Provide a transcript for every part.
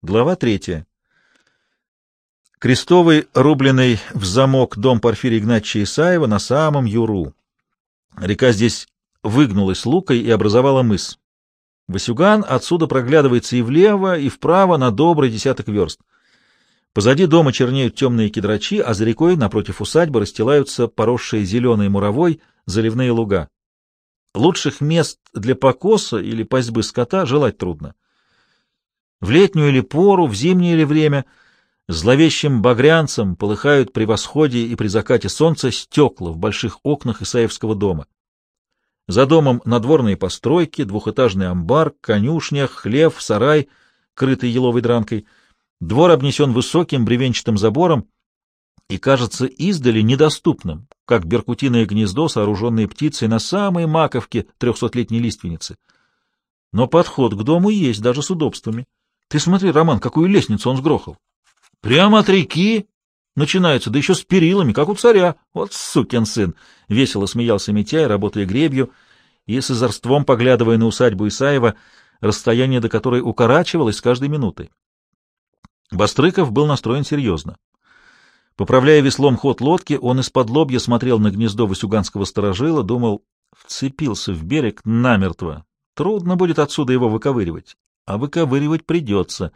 Глава 3. Крестовый, рубленый в замок дом Порфирия Игнатьевича Исаева на самом Юру. Река здесь выгнулась лукой и образовала мыс. Васюган отсюда проглядывается и влево, и вправо на добрый 10 верст. Позади дома чернеют темные кедрачи, а за рекой, напротив усадьбы, расстилаются поросшие зеленой муровой заливные луга. Лучших мест для покоса или пастьбы скота желать трудно. В летнюю или пору, в зимнее ли время зловещим багрянцем полыхают при восходе и при закате солнца стекла в больших окнах Исаевского дома. За домом надворные постройки, двухэтажный амбар, конюшня, хлев, сарай, крытый еловой дранкой. Двор обнесен высоким бревенчатым забором и кажется издали недоступным, как беркутиное гнездо, сооруженное птицей на самой маковке 300-летней лиственницы. Но подход к дому есть, даже с удобствами. Ты смотри, Роман, какую лестницу он сгрохал. Прямо от реки начинается, да еще с перилами, как у царя. Вот сукин сын! — весело смеялся Митяй, работая гребью, и с озорством поглядывая на усадьбу Исаева, расстояние до которой укорачивалось с каждой минутой. Бастрыков был настроен серьезно. Поправляя веслом ход лодки, он из-под-лобья смотрел на гнездо васюганского сторожила, думал, вцепился в берег намертво. Трудно будет отсюда его выковыривать, а выковыривать придется.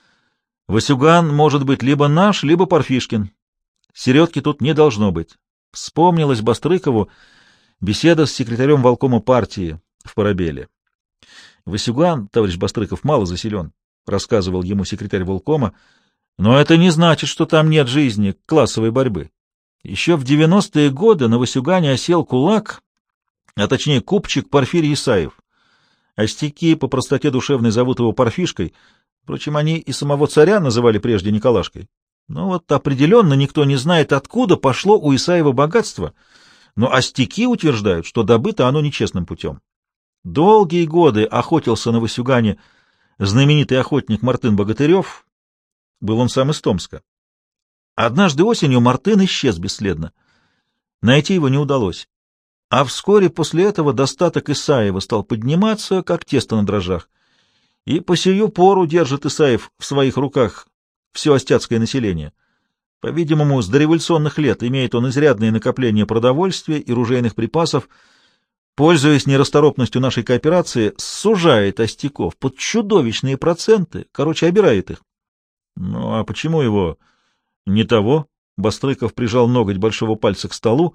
Васюган может быть либо наш, либо Парфишкин. Середки тут не должно быть. Вспомнилась Бастрыкову беседа с секретарем волкома партии в Парабеле. Васюган, товарищ Бастрыков, мало заселен, рассказывал ему секретарь волкома, но это не значит, что там нет жизни, классовой борьбы. Еще в 90-е годы на Васюгане осел кулак, а точнее купчик Порфирий Исаев. Остяки по простоте душевной зовут его Парфишкой, впрочем, они и самого царя называли прежде Николашкой. Но вот определенно никто не знает, откуда пошло у Исаева богатство, но остяки утверждают, что добыто оно нечестным путем. Долгие годы охотился на Васюгане знаменитый охотник Мартын Богатырев, был он сам из Томска. Однажды осенью Мартын исчез бесследно. Найти его не удалось. А вскоре после этого достаток Исаева стал подниматься, как тесто на дрожжах. И по сию пору держит Исаев в своих руках все остяцкое население. По-видимому, с дореволюционных лет имеет он изрядные накопления продовольствия и ружейных припасов, пользуясь нерасторопностью нашей кооперации, сужает остяков под чудовищные проценты, короче, обирает их. Ну, а почему его не того? Бастрыков прижал ноготь большого пальца к столу,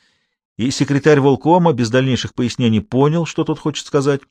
и секретарь волкома без дальнейших пояснений понял, что тот хочет сказать.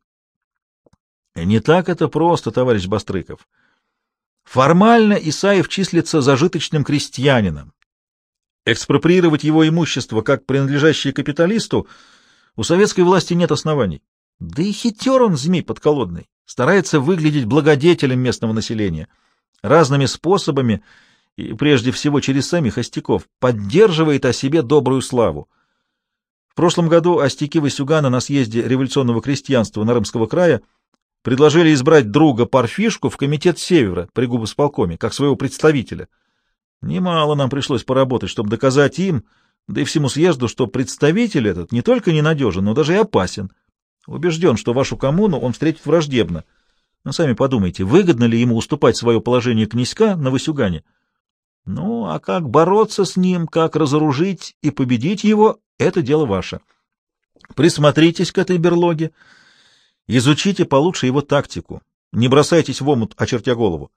Не так это просто, товарищ Бастрыков. Формально Исаев числится зажиточным крестьянином. Экспроприировать его имущество как принадлежащее капиталисту у советской власти нет оснований. Да и хитер он, змей подколодный, старается выглядеть благодетелем местного населения. Разными способами, и прежде всего через самих остяков, поддерживает о себе добрую славу. В прошлом году остяки Васюгана на съезде революционного крестьянства Нарымского края предложили избрать друга Парфишку в комитет Севера при губосполкоме, как своего представителя. Немало нам пришлось поработать, чтобы доказать им, да и всему съезду, что представитель этот не только ненадежен, но даже и опасен. Убежден, что вашу коммуну он встретит враждебно. Ну, сами подумайте, выгодно ли ему уступать свое положение князька на Васюгане? Ну, а как бороться с ним, как разоружить и победить его — это дело ваше. Присмотритесь к этой берлоге, изучите получше его тактику, не бросайтесь в омут, очертя голову.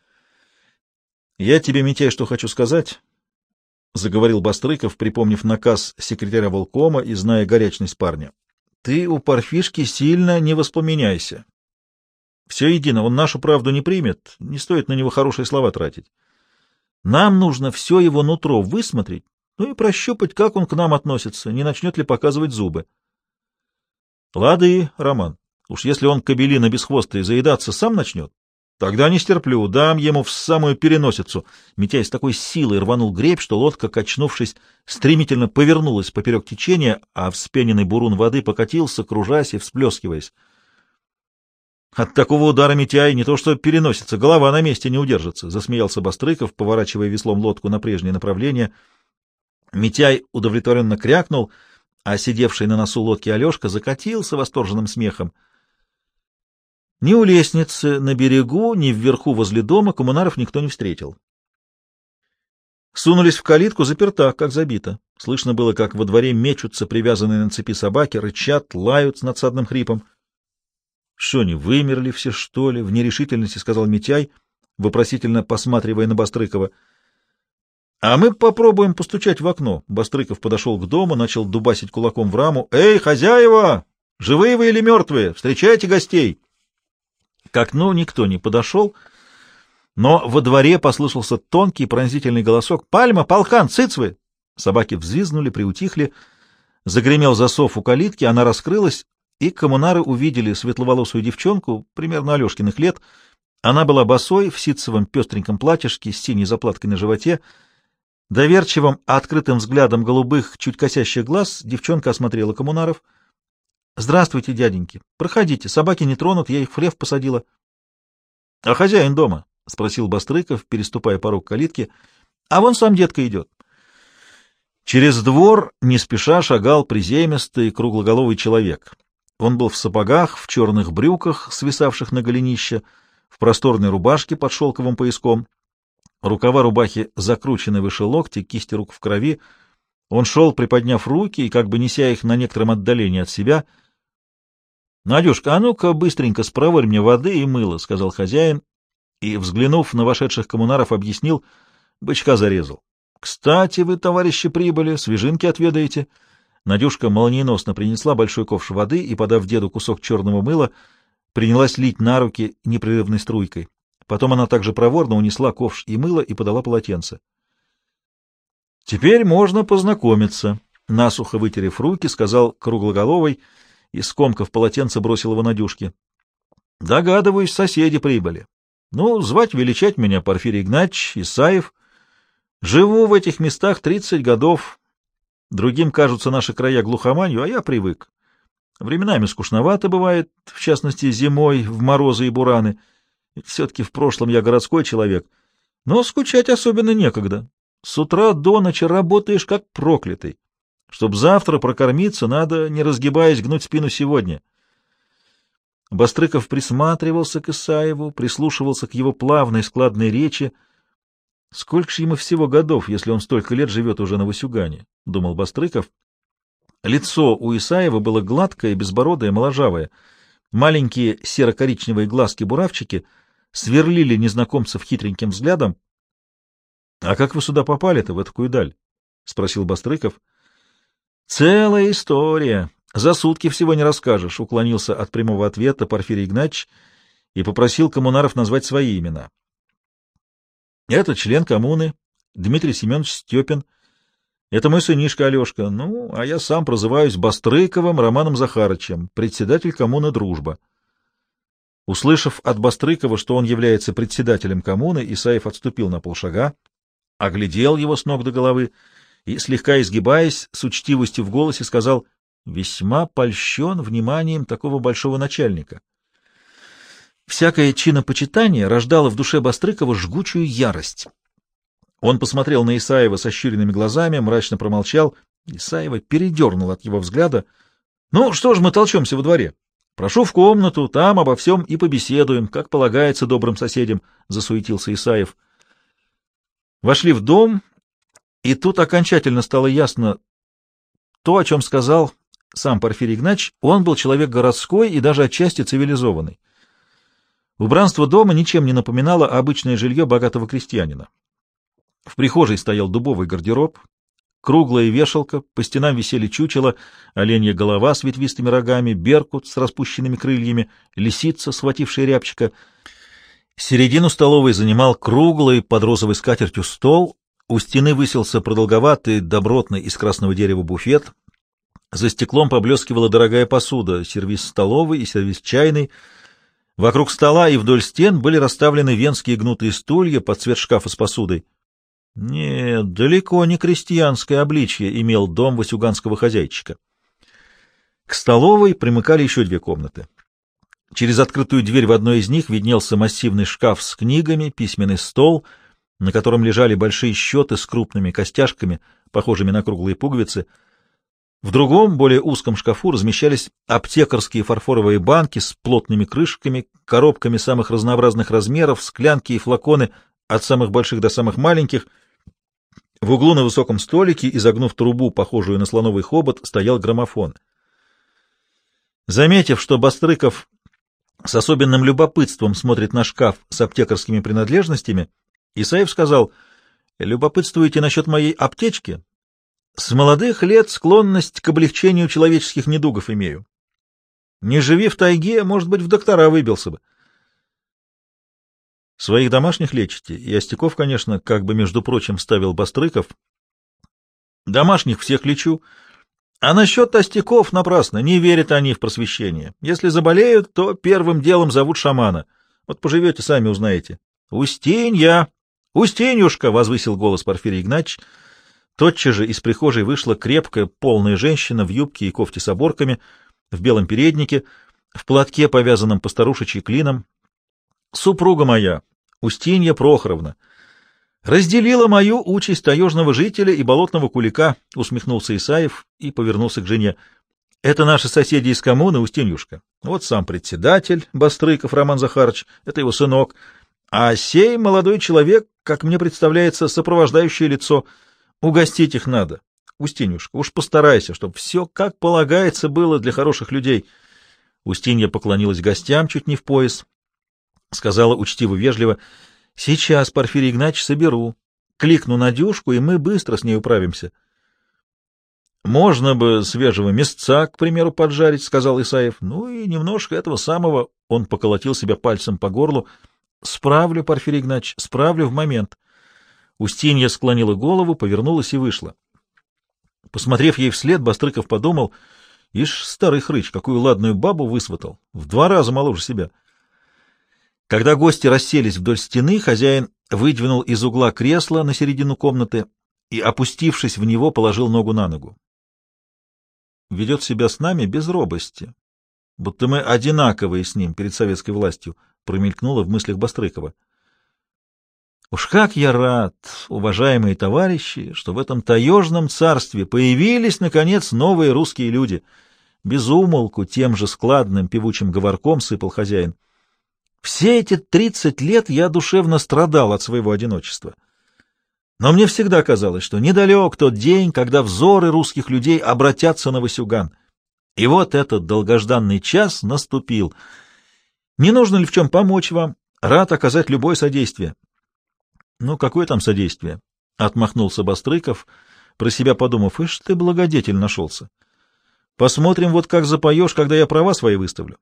— Я тебе, Митяй, что хочу сказать, — заговорил Бастрыков, припомнив наказ секретаря волкома и зная горячность парня. — Ты у Парфишки сильно не воспламеняйся. Все едино, он нашу правду не примет, не стоит на него хорошие слова тратить. Нам нужно все его нутро высмотреть, ну и прощупать, как он к нам относится, не начнет ли показывать зубы. Лады, Роман, уж если он кобелина бесхвостая заедаться сам начнет, тогда не стерплю, дам ему в самую переносицу. Митяй с такой силой рванул гребь, что лодка, качнувшись, стремительно повернулась поперек течения, а вспененный бурун воды покатился, кружась и всплескиваясь. От такого удара Митяй не то что переносится, голова на месте не удержится, — засмеялся Бастрыков, поворачивая веслом лодку на прежнее направление. Митяй удовлетворенно крякнул, а сидевший на носу лодки Алешка закатился восторженным смехом. Ни у лестницы на берегу, ни вверху возле дома коммунаров никто не встретил. Сунулись в калитку, заперта, как забита. Слышно было, как во дворе мечутся привязанные на цепи собаки, рычат, лают с надсадным хрипом. — Что они, вымерли все, что ли? — в нерешительности сказал Митяй, вопросительно посматривая на Бастрыкова. — А мы попробуем постучать в окно. Бастрыков подошел к дому, начал дубасить кулаком в раму. — Эй, хозяева! Живые вы или мертвые? Встречайте гостей! К окну никто не подошел, но во дворе послышался тонкий пронзительный голосок. — Пальма, полкан, цыц вы! Собаки взвизгнули, приутихли. Загремел засов у калитки, она раскрылась, и коммунары увидели светловолосую девчонку, примерно Алешкиных лет. Она была босой, в ситцевом пестреньком платьишке с синей заплаткой на животе. Доверчивым, открытым взглядом голубых, чуть косящих глаз девчонка осмотрела коммунаров. — Здравствуйте, дяденьки. Проходите, собаки не тронут, я их в хлев посадила. — А хозяин дома? — спросил Бастрыков, переступая порог калитки. — А вон сам детка идет. Через двор не спеша шагал приземистый круглоголовый человек. Он был в сапогах, в черных брюках, свисавших на голенище, в просторной рубашке под шелковым пояском. Рукава рубахи закручены выше локти, кисти рук в крови. Он шел, приподняв руки и как бы неся их на некотором отдалении от себя. — Надюшка, а ну-ка быстренько спроворь мне воды и мыла, — сказал хозяин, и, взглянув на вошедших коммунаров, объяснил: — бычка зарезал. — Кстати, вы, товарищи, прибыли, свежинки отведаете. Надюшка молниеносно принесла большой ковш воды и, подав деду кусок черного мыла, принялась лить на руки непрерывной струйкой. Потом она также проворно унесла ковш и мыло и подала полотенце. — Теперь можно познакомиться, — насухо вытерев руки, сказал круглоголовый, и, скомкав полотенце, бросил его Надюшке. — Догадываюсь, соседи прибыли. Ну, звать, величать меня Порфирий Игнатьевич, Исаев. Живу в этих местах 30 годов. Другим кажутся наши края глухоманью, а я привык. Временами скучновато бывает, в частности, зимой, в морозы и бураны. Все-таки в прошлом я городской человек. Но скучать особенно некогда. С утра до ночи работаешь как проклятый. Чтоб завтра прокормиться, надо, не разгибаясь, гнуть спину сегодня. Бастрыков присматривался к Исаеву, прислушивался к его плавной складной речи. Сколько же ему всего годов, если он столько лет живет уже на Васюгане, — думал Бастрыков. Лицо у Исаева было гладкое, безбородое, моложавое. Маленькие серо-коричневые глазки-буравчики сверлили незнакомцев хитреньким взглядом. — А как вы сюда попали-то, в такую даль? — спросил Бастрыков. — Целая история. За сутки всего не расскажешь, — уклонился от прямого ответа Порфирий Игнатьевич и попросил коммунаров назвать свои имена. — Это член коммуны, Дмитрий Семенович Степин. Это мой сынишка Алешка. Ну, а я сам прозываюсь Бастрыковым Романом Захарычем, председатель коммуны «Дружба». Услышав от Бастрыкова, что он является председателем коммуны, Исаев отступил на полшага, оглядел его с ног до головы и, слегка изгибаясь, с учтивостью в голосе сказал: «Весьма польщен вниманием такого большого начальника». Всякое чинопочитание рождало в душе Бастрыкова жгучую ярость. Он посмотрел на Исаева со щуренными глазами, мрачно промолчал. Исаева передернул от его взгляда. — Ну, что ж мы толчемся во дворе? Прошу в комнату, там обо всем и побеседуем, как полагается добрым соседям, — засуетился Исаев. Вошли в дом, и тут окончательно стало ясно то, о чем сказал сам Порфирий Игнатьевич. Он был человек городской и даже отчасти цивилизованный. Убранство дома ничем не напоминало обычное жилье богатого крестьянина. В прихожей стоял дубовый гардероб, круглая вешалка, по стенам висели чучела, оленья голова с ветвистыми рогами, беркут с распущенными крыльями, лисица, схватившая рябчика. Середину столовой занимал круглый под розовой скатертью стол, у стены высился продолговатый, добротный из красного дерева буфет, за стеклом поблескивала дорогая посуда, сервиз столовый и сервиз чайный. Вокруг стола и вдоль стен были расставлены венские гнутые стулья под цвет шкафа с посудой. Нет, далеко не крестьянское обличье имел дом васюганского хозяйчика. К столовой примыкали еще две комнаты. Через открытую дверь в одной из них виднелся массивный шкаф с книгами, письменный стол, на котором лежали большие счеты с крупными костяшками, похожими на круглые пуговицы. В другом, более узком шкафу размещались аптекарские фарфоровые банки с плотными крышками, коробками самых разнообразных размеров, склянки и флаконы от самых больших до самых маленьких. В углу на высоком столике, изогнув трубу, похожую на слоновый хобот, стоял граммофон. Заметив, что Бастрыков с особенным любопытством смотрит на шкаф с аптекарскими принадлежностями, Исаев сказал: «Любопытствуете насчет моей аптечки? С молодых лет склонность к облегчению человеческих недугов имею. Не живи в тайге, может быть, в доктора выбился бы». «Своих домашних лечите, и остяков, конечно, как бы, между прочим, вставил Бастрыков. Домашних всех лечу. А насчет остяков напрасно, не верят они в просвещение. Если заболеют, то первым делом зовут шамана. Вот поживете, сами узнаете». «Устинья! Устинюшка!» — возвысил голос Порфирий Игнатьич. Тотчас же из прихожей вышла крепкая, полная женщина в юбке и кофте с оборками, в белом переднике, в платке, повязанном постарушечьи клином. «Супруга моя, Устинья Прохоровна, разделила мою участь таежного жителя и болотного кулика», — усмехнулся Исаев и повернулся к жене. «Это наши соседи из коммуны, Устиньюшка. Вот сам председатель Бастрыков Роман Захарович, это его сынок, а сей молодой человек, как мне представляется, сопровождающее лицо. Угостить их надо. Устиньюшка, уж постарайся, чтобы все как полагается было для хороших людей». Устинья поклонилась гостям чуть не в пояс, сказала учтиво-вежливо: «Сейчас, Порфирий Игнатьич, соберу. Кликну Надюшку, и мы быстро с ней управимся». «Можно бы свежего мясца, к примеру, поджарить», — сказал Исаев. «Ну и немножко этого самого». Он поколотил себя пальцем по горлу. «Справлю, Порфирий Игнатьич, справлю в момент». Устинья склонила голову, повернулась и вышла. Посмотрев ей вслед, Бастрыков подумал: ишь, старый хрыч, какую ладную бабу высватал, в 2 раза моложе себя. Когда гости расселись вдоль стены, хозяин выдвинул из угла кресло на середину комнаты и, опустившись в него, положил ногу на ногу. «Ведет себя с нами без робости, будто мы одинаковые с ним перед советской властью», промелькнуло в мыслях Бастрыкова. «Уж как я рад, уважаемые товарищи, что в этом таежном царстве появились, наконец, новые русские люди!» Без умолку тем же складным певучим говорком сыпал хозяин. «Все эти 30 лет я душевно страдал от своего одиночества. Но мне всегда казалось, что недалек тот день, когда взоры русских людей обратятся на Васюган. И вот этот долгожданный час наступил. Не нужно ли в чем помочь вам? Рад оказать любое содействие». «Ну, какое там содействие?» — отмахнулся Бастрыков, про себя подумав: «Ишь ты, благодетель нашелся. Посмотрим, вот как запоешь, когда я права свои выставлю».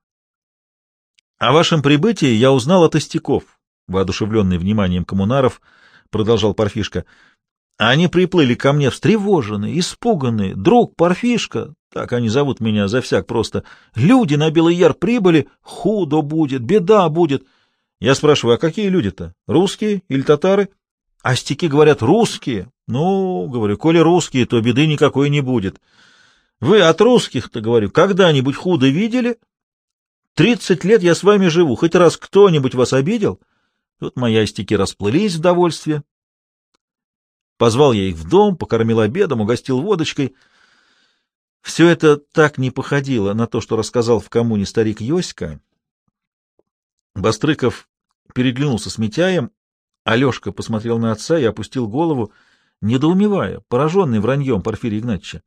«О вашем прибытии я узнал от остяков», — воодушевленный вниманием коммунаров, продолжал Парфишка. «Они приплыли ко мне встревоженные, испуганные. Друг Парфишка, так они зовут меня за всяк просто, люди на Белый Яр прибыли, худо будет, беда будет». Я спрашиваю: а какие люди-то? Русские или татары? А остяки говорят: русские. Ну, говорю, коли русские, то беды никакой не будет. Вы от русских-то, говорю, когда-нибудь худо видели? 30 лет я с вами живу, хоть раз кто-нибудь вас обидел? Тут мои остяки расплылись в довольстве. Позвал я их в дом, покормил обедом, угостил водочкой. Все это так не походило на то, что рассказал в коммуне старик Йоська. Бастрыков переглянулся с Митяем, Алешка посмотрел на отца и опустил голову, недоумевая, пораженный враньем Порфирия Игнатьича.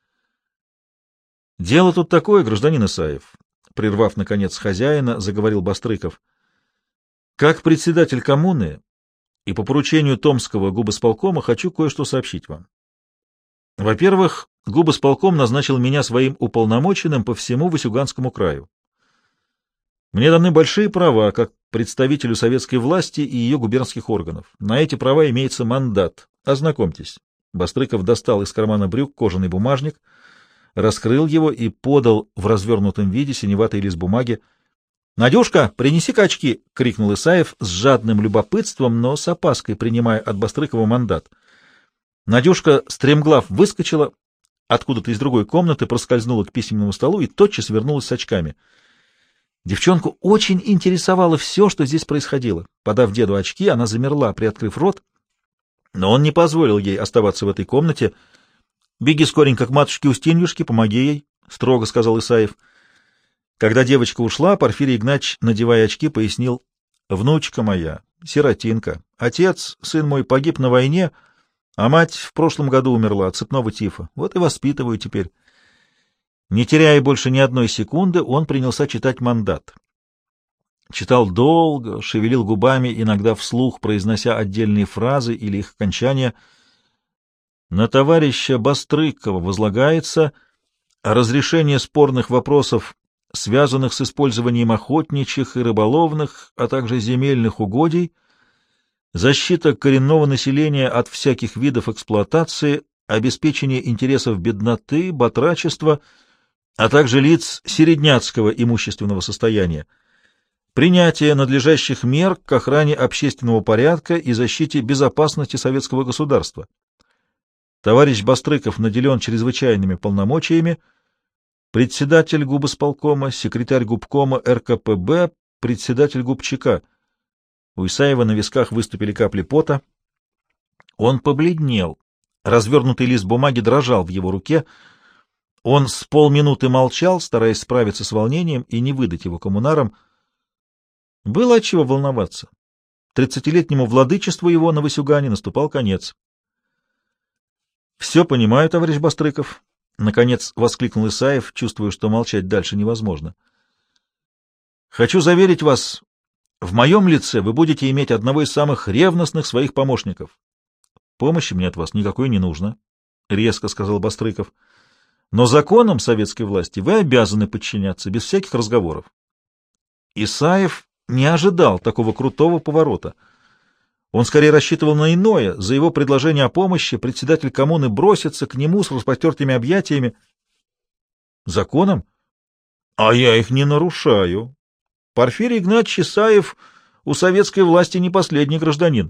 «Дело тут такое, гражданин Исаев», — прервав, наконец, хозяина, заговорил Бастрыков. «Как председатель коммуны и по поручению Томского губосполкома хочу кое-что сообщить вам. Во-первых, губосполком назначил меня своим уполномоченным по всему Васюганскому краю. Мне даны большие права как представителю советской власти и ее губернских органов. На эти права имеется мандат. Ознакомьтесь». Бастрыков достал из кармана брюк кожаный бумажник, раскрыл его и подал в развернутом виде синеватый лист бумаги. «Надюшка, принеси-ка очки!» — крикнул Исаев с жадным любопытством, но с опаской принимая от Бастрыкова мандат. Надюшка стремглав выскочила откуда-то из другой комнаты, проскользнула к письменному столу и тотчас вернулась с очками. Девчонку очень интересовало все, что здесь происходило. Подав деду очки, она замерла, приоткрыв рот, но он не позволил ей оставаться в этой комнате. Беги скоренько к матушке Устиньюшке, помоги ей, — строго сказал Исаев. Когда девочка ушла, Порфирий Игнатьич, надевая очки, пояснил: — Внучка моя, сиротинка. Отец, сын мой, погиб на войне, а мать в прошлом году умерла от цепного тифа. Вот и воспитываю теперь. Не теряя больше ни одной секунды, он принялся читать мандат. Читал долго, шевелил губами, иногда вслух произнося отдельные фразы или их окончания. На товарища Бастрыкова возлагается разрешение спорных вопросов, связанных с использованием охотничьих и рыболовных, а также земельных угодий, защита коренного населения от всяких видов эксплуатации, обеспечение интересов бедноты, батрачества, а также лиц середняцкого имущественного состояния, принятие надлежащих мер к охране общественного порядка и защите безопасности советского государства. Товарищ Бастрыков наделен чрезвычайными полномочиями, председатель губосполкома, секретарь губкома РКПБ, председатель губчака. У Исаева на висках выступили капли пота. Он побледнел. Развернутый лист бумаги дрожал в его руке. Он с полминуты молчал, стараясь справиться с волнением и не выдать его коммунарам. Было отчего волноваться. 30-летнему владычеству его на Васюгане наступал конец. — Все понимаю, товарищ Бастрыков, — наконец воскликнул Исаев, чувствуя, что молчать дальше невозможно. — Хочу заверить вас, в моем лице вы будете иметь одного из самых ревностных своих помощников. — Помощи мне от вас никакой не нужно, — резко сказал Бастрыков. — Но законам советской власти вы обязаны подчиняться без всяких разговоров. Исаев не ожидал такого крутого поворота. Он скорее рассчитывал на иное. За его предложение о помощи председатель коммуны бросится к нему с распростертыми объятиями. Законом? А я их не нарушаю. Порфирий Игнатьевич Исаев у советской власти не последний гражданин.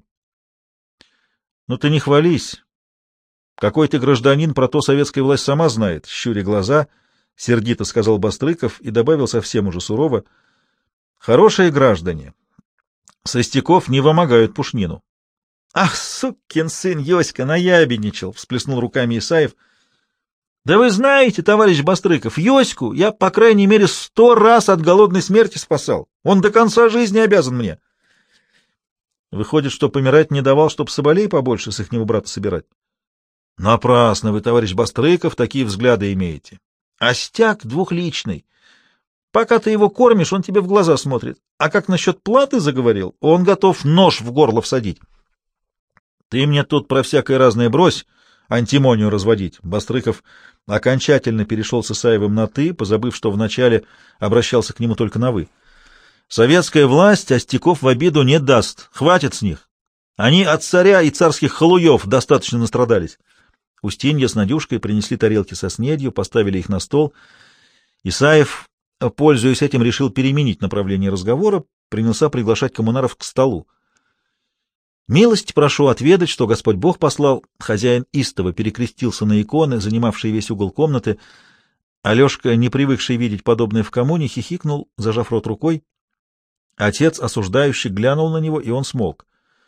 Ну ты не хвались. Какой ты гражданин, про то советская власть сама знает, щуря глаза, сердито сказал Бастрыков и добавил совсем уже сурово: хорошие граждане со стеков не вымогают пушнину. — Ах, сукин сын Йоська, наябедничал! — всплеснул руками Исаев. — Да вы знаете, товарищ Бастрыков, Йоську я, по крайней мере, 100 раз от голодной смерти спасал. Он до конца жизни обязан мне. Выходит, что помирать не давал, чтоб соболей побольше с ихнего брата собирать. — Напрасно вы, товарищ Бастрыков, такие взгляды имеете. Остяк двухличный. Пока ты его кормишь, он тебе в глаза смотрит. А как насчет платы заговорил, он готов нож в горло всадить. Ты мне тут про всякое разное брось, антимонию разводить. Бастрыков окончательно перешел с Исаевым на «ты», позабыв, что вначале обращался к нему только на «вы». Советская власть остяков в обиду не даст, хватит с них. Они от царя и царских халуев достаточно настрадались. Устинья с Надюшкой принесли тарелки со снедью, поставили их на стол. Исаев, пользуясь этим, решил переменить направление разговора, принялся приглашать коммунаров к столу. «Милость прошу отведать, что Господь Бог послал». Хозяин истово перекрестился на иконы, занимавшие весь угол комнаты. Алешка, не привыкший видеть подобное в коммуне, хихикнул, зажав рот рукой. Отец осуждающий глянул на него, и он смолк.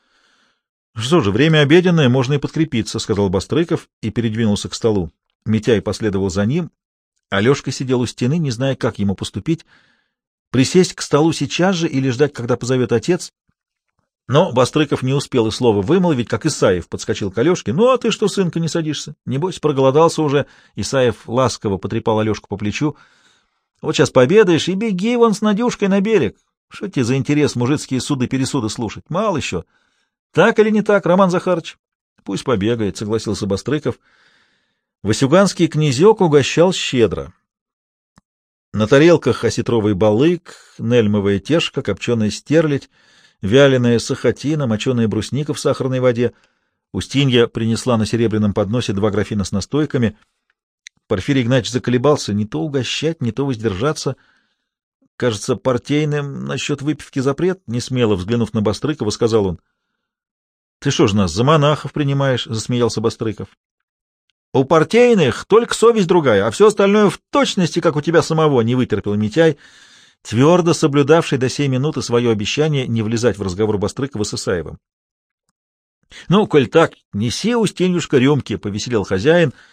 — Что же, время обеденное, можно и подкрепиться, — сказал Бастрыков и передвинулся к столу. Митяй последовал за ним. Алешка сидел у стены, не зная, как ему поступить. Присесть к столу сейчас же или ждать, когда позовет отец? Но Бастрыков не успел и слова вымолвить, как Исаев подскочил к Алешке. — Ну, а ты что, сынка, не садишься? Небось, проголодался уже. Исаев ласково потрепал Алешку по плечу. — Вот сейчас пообедаешь и беги вон с Надюшкой на берег. Что тебе за интерес мужицкие суды-пересуды слушать? Мало еще. Так или не так, Роман Захарович? — Пусть побегает, — согласился Бастрыков. Васюганский князек угощал щедро. На тарелках осетровый балык, нельмовая тешка, копченая стерлядь, вяленая сахатина, моченая брусника в сахарной воде. Устинья принесла на серебряном подносе 2 графина с настойками. Порфирий Игнатьевич заколебался, не то угощать, не то воздержаться. Кажется, партийным насчет выпивки запрет, несмело взглянув на Бастрыкова, сказал он. — Ты что ж нас за монахов принимаешь? — засмеялся Бастрыков. — У партийных только совесть другая, а все остальное в точности, как у тебя самого, — не вытерпел Митяй, твердо соблюдавший до сей минуты свое обещание не влезать в разговор Бастрыкова с Исаевым. — Ну, коль так, неси, Устиньюшка, рюмки, — повеселел хозяин,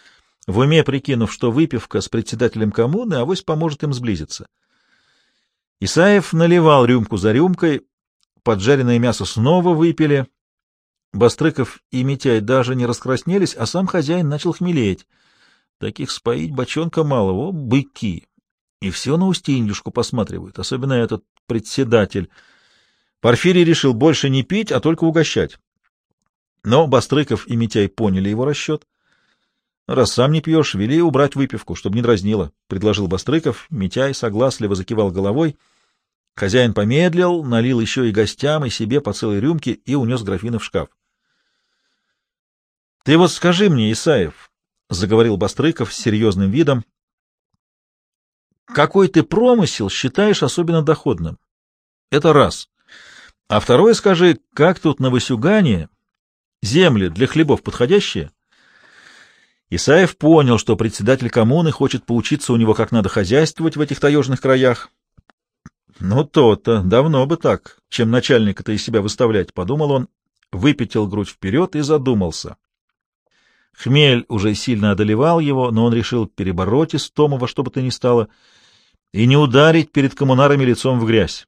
в уме прикинув, что выпивка с председателем коммуны авось поможет им сблизиться. Исаев наливал рюмку за рюмкой, поджаренное мясо снова выпили. Бастрыков и Митяй даже не раскраснелись, а сам хозяин начал хмелеть. Таких споить бочонка мало, о, быки! И все на Устиньюшку посматривают, особенно этот председатель. Порфирий решил больше не пить, а только угощать. Но Бастрыков и Митяй поняли его расчет. — Раз сам не пьешь, вели убрать выпивку, чтобы не дразнило, — предложил Бастрыков. Митяй согласливо закивал головой. Хозяин помедлил, налил еще и гостям, и себе по целой рюмке и унес графины в шкаф. — Ты вот скажи мне, Исаев, — заговорил Бастрыков с серьезным видом, — какой ты промысел считаешь особенно доходным? Это раз. А второе скажи, как тут на Васюгане земли для хлебов подходящие? Исаев понял, что председатель коммуны хочет поучиться у него, как надо хозяйствовать в этих таежных краях. Ну, то-то, давно бы так, чем начальника-то из себя выставлять, — подумал он, выпятил грудь вперед и задумался. Хмель уже сильно одолевал его, но он решил перебороть истому во что бы то ни стало и не ударить перед коммунарами лицом в грязь.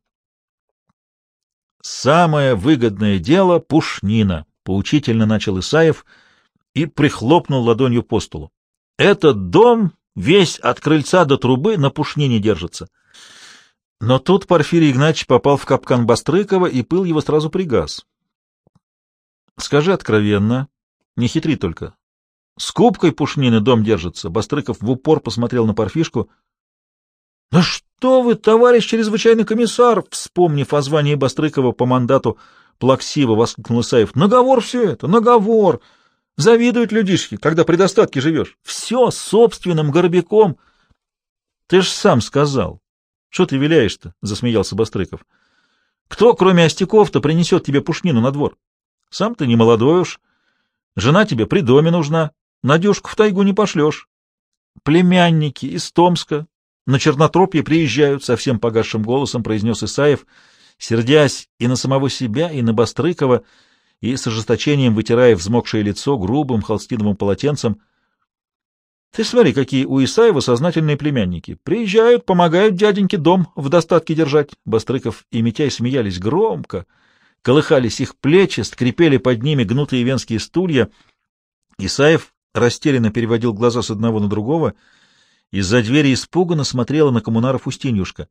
«Самое выгодное дело — пушнина», — поучительно начал Исаев и прихлопнул ладонью по столу. «Этот дом весь от крыльца до трубы на пушнине держится». Но тут Порфирий Игнатьевич попал в капкан Бастрыкова, и пыл его сразу пригас. «Скажи откровенно, не хитри только. С кубкой пушнины дом держится». Бастрыков в упор посмотрел на Порфишку. — Да что вы, товарищ чрезвычайный комиссар! — вспомнив о звании Бастрыкова по мандату, плаксиво воскликнул Исаев. — Наговор все это, наговор! Завидуют людишки, когда при достатке живешь. Все собственным горбяком. — Ты ж сам сказал. — Что ты виляешь-то? — засмеялся Бастрыков. — Кто, кроме остяков-то, принесет тебе пушнину на двор? Сам ты не молодой уж. Жена тебе при доме нужна. Надюшку в тайгу не пошлешь. Племянники из Томска на Чернотропье приезжают, — совсем погасшим голосом произнес Исаев, сердясь и на самого себя, и на Бастрыкова, и с ожесточением вытирая взмокшее лицо грубым холстиновым полотенцем. Ты смотри, какие у Исаева сознательные племянники. Приезжают, помогают дяденьке дом в достатке держать. Бастрыков и Митяй смеялись громко, колыхались их плечи, скрипели под ними гнутые венские стулья. Исаев растерянно переводил глаза с одного на другого. Из-за двери испуганно смотрела на коммунаров Устиньюшка.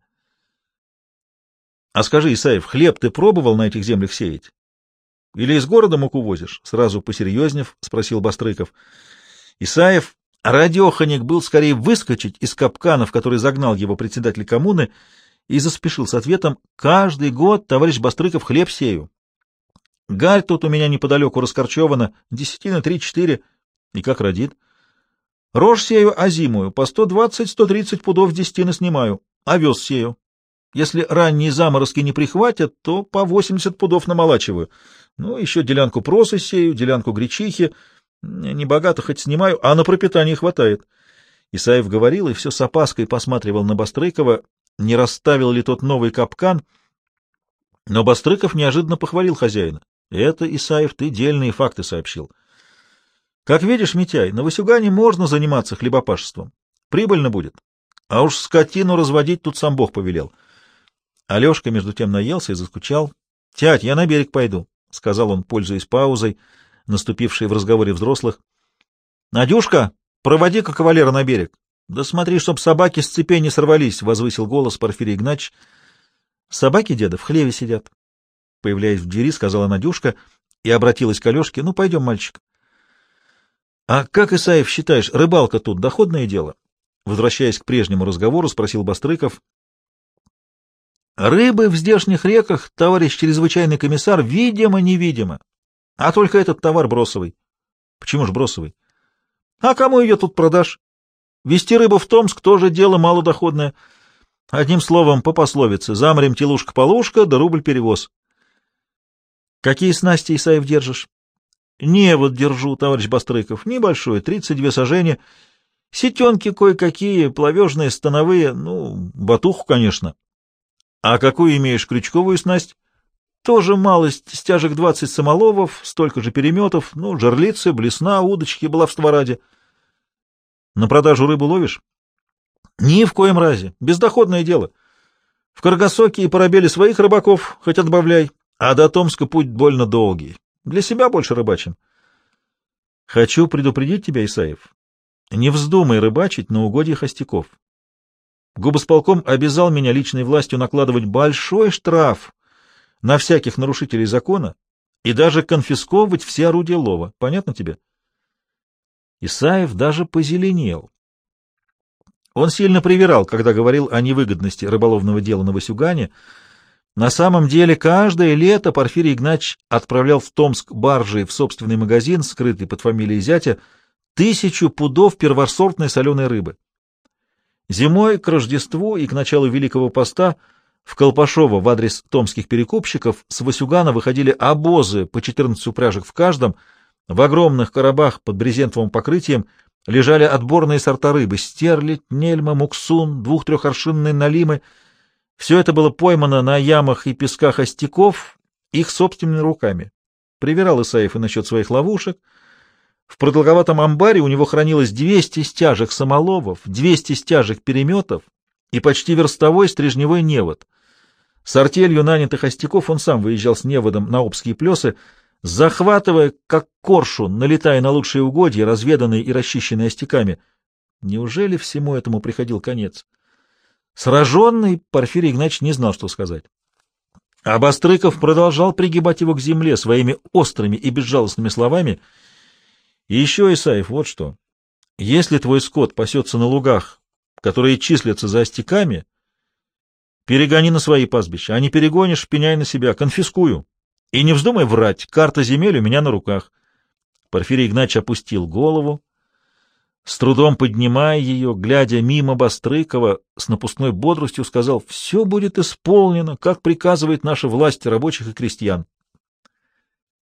— А скажи, Исаев, хлеб ты пробовал на этих землях сеять? Или из города муку возишь? — сразу посерьезнев спросил Бастрыков. Исаев, радеханик, был скорее выскочить из капкана, в который загнал его председатель коммуны, и заспешил с ответом: — Каждый год, товарищ Бастрыков, хлеб сею. Гарь тут у меня неподалеку раскорчевана, десятина 3-4, и как родит. Рожь сею озимую, по 120-130 пудов десятины снимаю, овес сею. Если ранние заморозки не прихватят, то по 80 пудов намолачиваю. Ну, еще делянку просы сею, делянку гречихи. Небогато хоть снимаю, а на пропитание хватает. Исаев говорил и все с опаской посматривал на Бастрыкова, не расставил ли тот новый капкан. Но Бастрыков неожиданно похвалил хозяина. — Это, Исаев, ты дельные факты сообщил. Как видишь, Митяй, на Васюгане можно заниматься хлебопашеством. Прибыльно будет. А уж скотину разводить тут сам Бог повелел. Алешка между тем наелся и заскучал. — Тять, я на берег пойду, — сказал он, пользуясь паузой, наступившей в разговоре взрослых. — Надюшка, проводи-ка кавалера на берег. — Да смотри, чтоб собаки с цепей не сорвались, — возвысил голос Порфирий Игнатьевич. — Собаки, деда, в хлеве сидят. Появляясь в двери, сказала Надюшка и обратилась к Алешке. — Ну, пойдем, мальчик. — А как, Исаев, считаешь, рыбалка тут доходное дело? Возвращаясь к прежнему разговору, спросил Бастрыков. — Рыбы в здешних реках, товарищ чрезвычайный комиссар, видимо-невидимо. А только этот товар бросовый. — Почему ж бросовый? — А кому ее тут продашь? Везти рыбу в Томск тоже дело малодоходное. Одним словом, по пословице: за морем телушка-полушка, да рубль перевоз. — Какие снасти, Исаев, держишь? — Не, вот держу, товарищ Бастрыков, небольшой, 32 сажени. Сетенки кое-какие, плавежные, становые, ну, батуху, конечно. — А какую имеешь крючковую снасть? — Тоже малость, стяжек 20 самоловов, столько же переметов, ну, жерлицы, блесна, удочки, баловства ради. На продажу рыбу ловишь? Ни в коем разе. Бездоходное дело. В Каргасоке и Парабеле своих рыбаков хоть отбавляй, а до Томска путь больно долгий. Для себя больше рыбачим. Хочу предупредить тебя, Исаев. Не вздумай рыбачить на угодьях остяков. Губосполком обязал меня личной властью накладывать большой штраф на всяких нарушителей закона и даже конфисковывать все орудия лова. Понятно тебе? Исаев даже позеленел. Он сильно привирал, когда говорил о невыгодности рыболовного дела на Васюгане. На самом деле, каждое лето Порфирий Игнатьевич отправлял в Томск баржей в собственный магазин, скрытый под фамилией зятя, 1000 пудов первосортной соленой рыбы. Зимой, к Рождеству и к началу Великого Поста в Колпашово в адрес томских перекупщиков с Васюгана выходили обозы по 14 упряжек в каждом. В огромных коробах под брезентовым покрытием лежали отборные сорта рыбы — стерлядь, нельма, муксун, 2-3-аршинные налимы. Все это было поймано на ямах и песках остяков их собственными руками. Привирал Исаев и насчет своих ловушек. В продолговатом амбаре у него хранилось 200 стяжек самоловов, 200 стяжек переметов и почти верстовой стрижневой невод. С артелью нанятых остяков он сам выезжал с неводом на Обские плесы, захватывая, как коршун, налетая на лучшие угодья, разведанные и расчищенные остяками. Неужели всему этому приходил конец? Сраженный Порфирий Игнатьевич не знал, что сказать. А Бастрыков продолжал пригибать его к земле своими острыми и безжалостными словами. И еще, Исаев, вот что. Если твой скот пасется на лугах, которые числятся за остяками, перегони на свои пастбища, а не перегонишь, пеняй на себя, конфискую. И не вздумай врать, карта земель у меня на руках. Порфирий Игнатьевич опустил голову, с трудом поднимая ее, глядя мимо Бастрыкова, с напускной бодростью сказал: «Все будет исполнено, как приказывает наша власть рабочих и крестьян».